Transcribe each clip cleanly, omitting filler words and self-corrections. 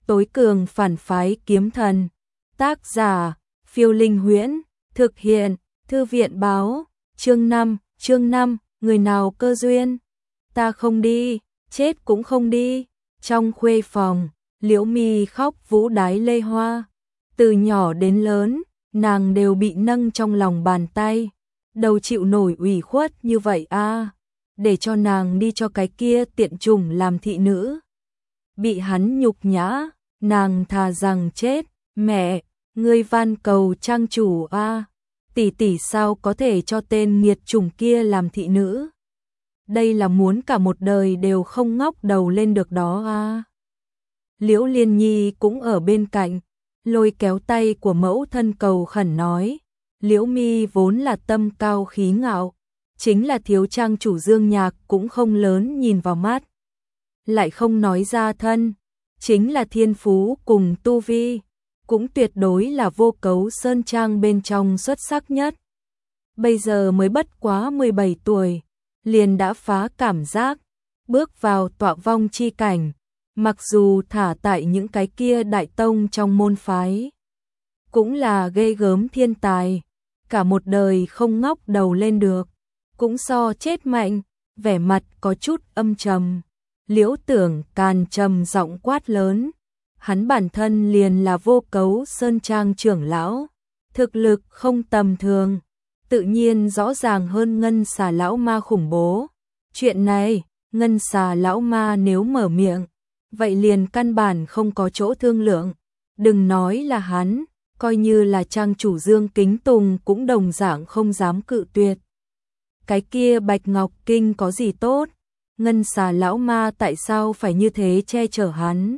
tối cường phản phái kiếm thần. Tác giả, Phiêu Linh Huyễn, thực hiện, Thư viện báo, chương 5, người nào cơ duyên. Ta không đi, chết cũng không đi. Trong khuê phòng, Liễu Mi khóc vũ đái lê hoa. Từ nhỏ đến lớn, nàng đều bị nâng trong lòng bàn tay. Đâu chịu nổi ủy khuất như vậy a, để cho nàng đi cho cái kia tiện chủng làm thị nữ. Bị hắn nhục nhã, nàng thà rằng chết. Mẹ, ngươi van cầu trang chủ a, tỷ tỷ sao có thể cho tên nghiệt chủng kia làm thị nữ? Đây là muốn cả một đời đều không ngóc đầu lên được đó a. Liễu Liên Nhi cũng ở bên cạnh, lôi kéo tay của mẫu thân cầu khẩn nói. Liễu Mi vốn là tâm cao khí ngạo, chính là thiếu trang chủ Dương Nhạc cũng không lớn nhìn vào mắt. Lại không nói ra thân, chính là thiên phú cùng tu vi, cũng tuyệt đối là Vô Cấu Sơn Trang bên trong xuất sắc nhất. Bây giờ mới bất quá 17 tuổi, liền đã phá cảm giác, bước vào tọa vong chi cảnh, mặc dù thả tại những cái kia đại tông trong môn phái. Cũng là ghê gớm thiên tài, cả một đời không ngóc đầu lên được, cũng so chết mạnh, vẻ mặt có chút âm trầm. Liễu Tưởng Càn trầm giọng quát lớn, hắn bản thân liền là Vô Cấu Sơn Trang trưởng lão, thực lực không tầm thường, tự nhiên rõ ràng hơn Ngân Xà lão ma khủng bố. Chuyện này, Ngân Xà lão ma nếu mở miệng, vậy liền căn bản không có chỗ thương lượng, đừng nói là hắn, coi như là trang chủ Dương Kính Tùng cũng đồng dạng không dám cự tuyệt. Cái kia Bạch Ngọc Kinh có gì tốt? Ngân Xà lão ma tại sao phải như thế che chở hắn?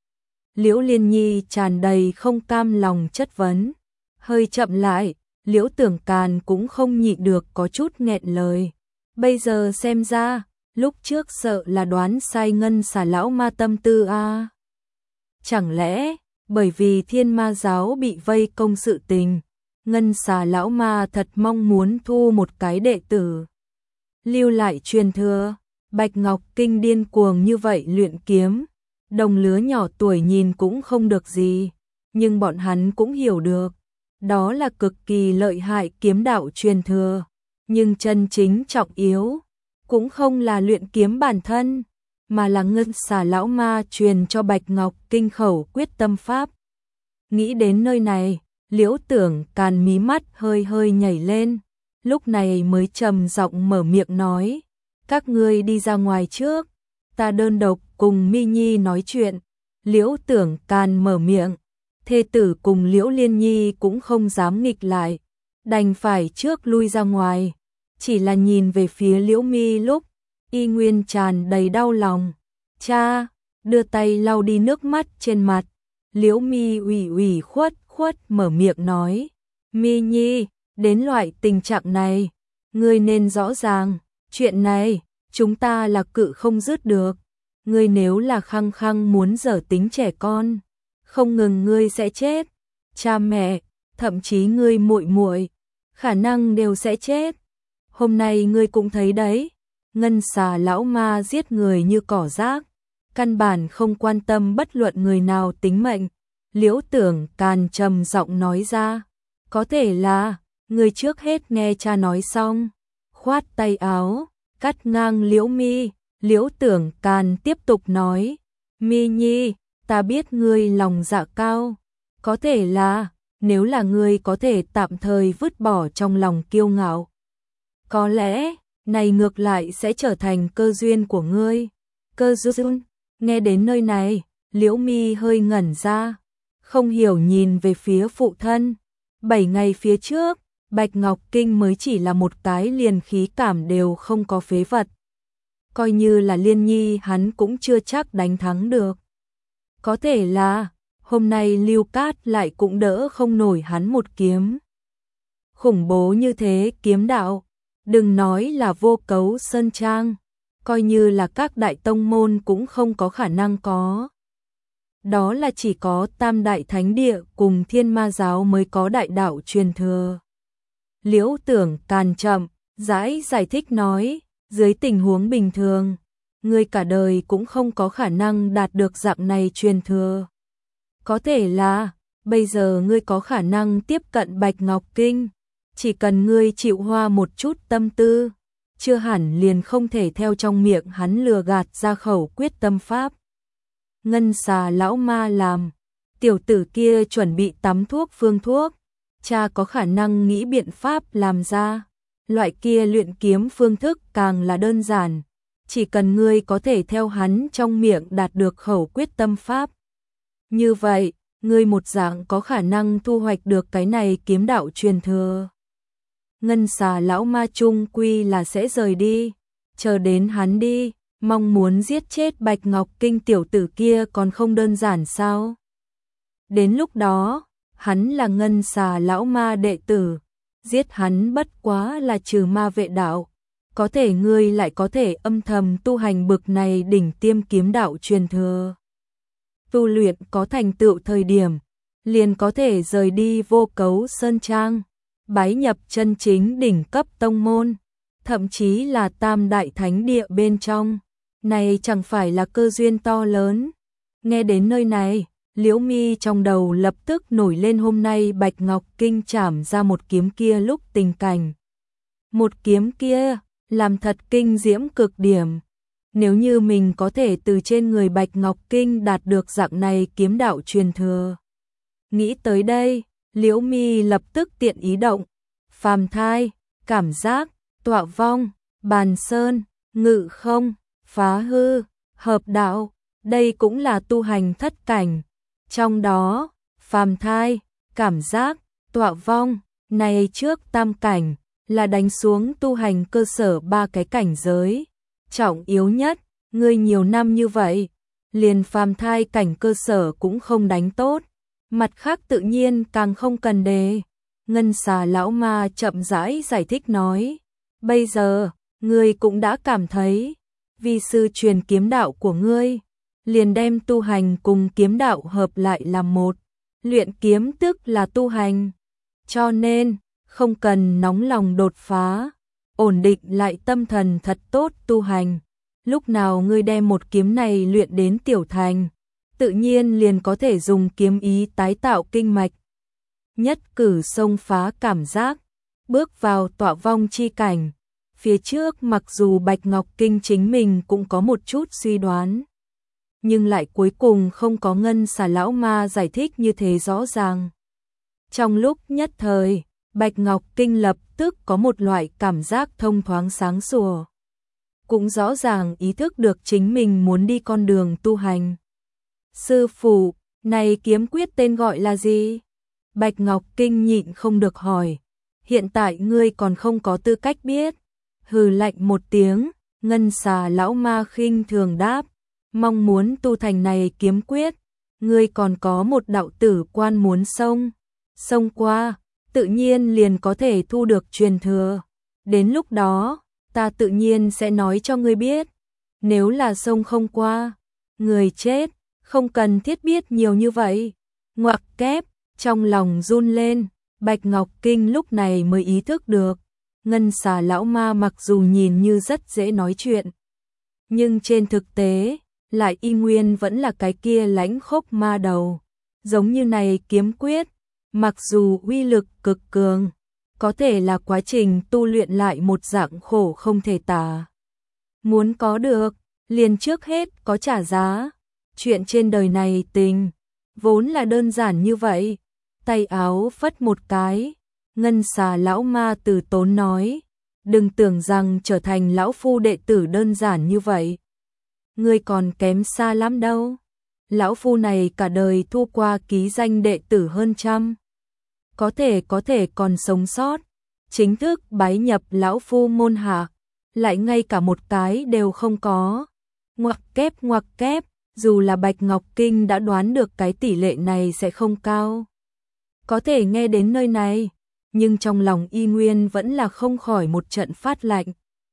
Liễu Liên Nhi tràn đầy không cam lòng chất vấn. Hơi chậm lại, Liễu Tưởng Càn cũng không nhịn được có chút nghẹn lời. Bây giờ xem ra, lúc trước sợ là đoán sai Ngân Xà lão ma tâm tư a. Chẳng lẽ, bởi vì Thiên Ma giáo bị vây công sự tình, Ngân Xà lão ma thật mong muốn thu một cái đệ tử lưu lại truyền thừa. Bạch Ngọc Kinh điên cuồng như vậy luyện kiếm, đồng lứa nhỏ tuổi nhìn cũng không được gì, nhưng bọn hắn cũng hiểu được, đó là cực kỳ lợi hại kiếm đạo truyền thừa, nhưng chân chính trọng yếu cũng không là luyện kiếm bản thân, mà là Ngân Xà lão ma truyền cho Bạch Ngọc Kinh khẩu quyết tâm pháp. Nghĩ đến nơi này, Liễu Tưởng Càn mí mắt hơi hơi nhảy lên, lúc này mới trầm giọng mở miệng nói, các ngươi đi ra ngoài trước, ta đơn độc cùng Mi Nhi nói chuyện. Liễu Tưởng Càn mở miệng, thê tử cùng Liễu Liên Nhi cũng không dám nghịch lại, đành phải trước lui ra ngoài, chỉ là nhìn về phía Liễu Mi lúc, y nguyên tràn đầy đau lòng. Cha, đưa tay lau đi nước mắt trên mặt, Liễu Mi ủy khuất mở miệng nói, Mi Nhi, đến loại tình trạng này, ngươi nên rõ ràng, chuyện này, chúng ta là cự không dứt được, ngươi nếu là khăng khăng muốn dở tính trẻ con, không ngừng ngươi sẽ chết, cha mẹ, thậm chí ngươi muội muội, khả năng đều sẽ chết. Hôm nay ngươi cũng thấy đấy, Ngân Xà lão ma giết người như cỏ rác, căn bản không quan tâm bất luận người nào tính mệnh. Liễu Tưởng Càn trầm giọng nói ra, có thể là, ngươi trước hết nghe cha nói xong, khoát tay áo, cắt ngang Liễu Mi. Liễu Tưởng Càn tiếp tục nói, Mi Nhi, ta biết ngươi lòng dạ cao, có thể là, nếu là ngươi có thể tạm thời vứt bỏ trong lòng kiêu ngạo, có lẽ, này ngược lại sẽ trở thành cơ duyên của ngươi. Cơ duyên? Nghe đến nơi này, Liễu Mi hơi ngẩn ra, không hiểu nhìn về phía phụ thân. 7 ngày phía trước, Bạch Ngọc Kinh mới chỉ là một cái liền khí cảm đều không có phế vật. Coi như là Liên Nhi hắn cũng chưa chắc đánh thắng được. Có thể là, hôm nay Lưu Cát lại cũng đỡ không nổi hắn một kiếm. Khủng bố như thế kiếm đạo, đừng nói là Vô Cấu Sơn Trang, coi như là các đại tông môn cũng không có khả năng có. Đó là chỉ có Tam Đại Thánh Địa cùng Thiên Ma Giáo mới có đại đạo truyền thừa. Liễu Tưởng Càn chậm, rãi giải thích nói, dưới tình huống bình thường, ngươi cả đời cũng không có khả năng đạt được dạng này truyền thừa. Có thể là, bây giờ ngươi có khả năng tiếp cận Bạch Ngọc Kinh, chỉ cần ngươi chịu hoa một chút tâm tư, chưa hẳn liền không thể theo trong miệng hắn lừa gạt ra khẩu quyết tâm pháp. Ngân Xà lão ma làm, tiểu tử kia chuẩn bị tắm thuốc phương thuốc, cha có khả năng nghĩ biện pháp làm ra. Loại kia luyện kiếm phương thức càng là đơn giản, chỉ cần ngươi có thể theo hắn trong miệng đạt được khẩu quyết tâm pháp. Như vậy, ngươi một dạng có khả năng thu hoạch được cái này kiếm đạo truyền thừa. Ngân Xà lão ma chung quy là sẽ rời đi, chờ đến hắn đi, mong muốn giết chết Bạch Ngọc Kinh tiểu tử kia còn không đơn giản sao? Đến lúc đó, hắn là Ngân Xà lão ma đệ tử, giết hắn bất quá là trừ ma vệ đạo, có thể ngươi lại có thể âm thầm tu hành bực này đỉnh tiêm kiếm đạo truyền thừa. Tu luyện có thành tựu thời điểm, liền có thể rời đi Vô Cấu Sơn Trang, bái nhập chân chính đỉnh cấp tông môn, thậm chí là Tam Đại Thánh Địa bên trong. Này chẳng phải là cơ duyên to lớn. Nghe đến nơi này, Liễu Mi trong đầu lập tức nổi lên hôm nay Bạch Ngọc Kinh chảm ra một kiếm kia lúc tình cảnh. Một kiếm kia, làm thật kinh diễm cực điểm. Nếu như mình có thể từ trên người Bạch Ngọc Kinh đạt được dạng này kiếm đạo truyền thừa. Nghĩ tới đây, Liễu Mi lập tức tiện ý động. Phàm thai, cảm giác, tọa vong, bàn sơn, ngự không, phá hư, hợp đạo, đây cũng là tu hành thất cảnh. Trong đó, phàm thai, cảm giác, tọa vong, này trước tam cảnh, là đánh xuống tu hành cơ sở ba cái cảnh giới. Trọng yếu nhất, ngươi nhiều năm như vậy, liền phàm thai cảnh cơ sở cũng không đánh tốt. Mặt khác tự nhiên càng không cần đề. Ngân Xà lão ma chậm rãi giải thích nói. Bây giờ, ngươi cũng đã cảm thấy, vi sư truyền kiếm đạo của ngươi, liền đem tu hành cùng kiếm đạo hợp lại làm một. Luyện kiếm tức là tu hành. Cho nên, không cần nóng lòng đột phá, ổn định lại tâm thần thật tốt tu hành. Lúc nào ngươi đem một kiếm này luyện đến tiểu thành, tự nhiên liền có thể dùng kiếm ý tái tạo kinh mạch. Nhất cử xông phá cảm giác, bước vào tọa vong chi cảnh. Phía trước mặc dù Bạch Ngọc Kinh chính mình cũng có một chút suy đoán, nhưng lại cuối cùng không có Ngân Xà lão ma giải thích như thế rõ ràng. Trong lúc nhất thời, Bạch Ngọc Kinh lập tức có một loại cảm giác thông thoáng sáng sủa. Cũng rõ ràng ý thức được chính mình muốn đi con đường tu hành. Sư phụ, này kiếm quyết tên gọi là gì? Bạch Ngọc Kinh nhịn không được hỏi. Hiện tại ngươi còn không có tư cách biết. Hừ lạnh một tiếng, Ngân Xà lão ma khinh thường đáp. Mong muốn tu thành này kiếm quyết, ngươi còn có một đạo tử quan muốn xông qua, tự nhiên liền có thể thu được truyền thừa. Đến lúc đó, ta tự nhiên sẽ nói cho ngươi biết. Nếu là xông không qua, người chết, không cần thiết biết nhiều như vậy. Ngoặc kép, trong lòng run lên, Bạch Ngọc Kinh lúc này mới ý thức được. Ngân Xà lão ma mặc dù nhìn như rất dễ nói chuyện, nhưng trên thực tế, lại y nguyên vẫn là cái kia lãnh khốc ma đầu. Giống như này kiếm quyết, mặc dù uy lực cực cường, có thể là quá trình tu luyện lại một dạng khổ không thể tả. Muốn có được, liền trước hết có trả giá. Chuyện trên đời này tình, vốn là đơn giản như vậy. Tay áo phất một cái, Ngân Xà lão ma từ tốn nói. Đừng tưởng rằng trở thành lão phu đệ tử đơn giản như vậy. Ngươi còn kém xa lắm đâu. Lão phu này cả đời thu qua ký danh đệ tử hơn trăm. Có thể còn sống sót. Chính thức bái nhập lão phu môn hạ, lại ngay cả một cái đều không có. Ngoặc kép, dù là Bạch Ngọc Kinh đã đoán được cái tỷ lệ này sẽ không cao. Có thể nghe đến nơi này, nhưng trong lòng y nguyên vẫn là không khỏi một trận phát lạnh.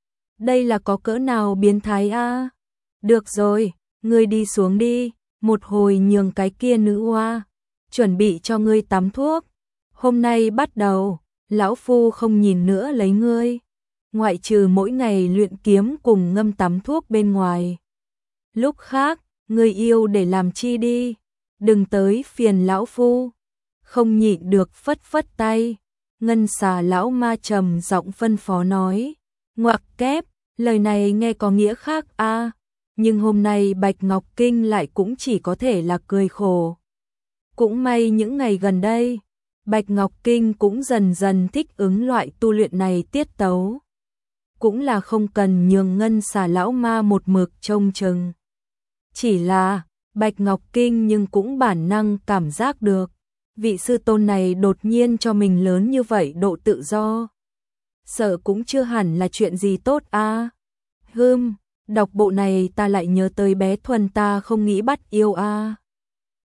Đây là có cỡ nào biến thái a? Được rồi, ngươi đi xuống đi, một hồi nhường cái kia nữ oa, chuẩn bị cho ngươi tắm thuốc. Hôm nay bắt đầu, lão phu không nhìn nữa lấy ngươi, ngoại trừ mỗi ngày luyện kiếm cùng ngâm tắm thuốc bên ngoài. Lúc khác, ngươi yêu để làm chi đi, đừng tới phiền lão phu. Không nhịn được phất phất tay. Ngân Xà lão ma trầm giọng phân phó nói. Ngoặc kép, lời này nghe có nghĩa khác a, nhưng hôm nay Bạch Ngọc Kinh lại cũng chỉ có thể là cười khổ. Cũng may những ngày gần đây, Bạch Ngọc Kinh cũng dần dần thích ứng loại tu luyện này tiết tấu. Cũng là không cần nhường Ngân Xà lão ma một mực trông chừng. Chỉ là, Bạch Ngọc Kinh nhưng cũng bản năng cảm giác được, vị sư tôn này đột nhiên cho mình lớn như vậy độ tự do. Sợ cũng chưa hẳn là chuyện gì tốt a. Đọc bộ này ta lại nhớ tới bé Thuần ta không nghĩ bắt yêu a.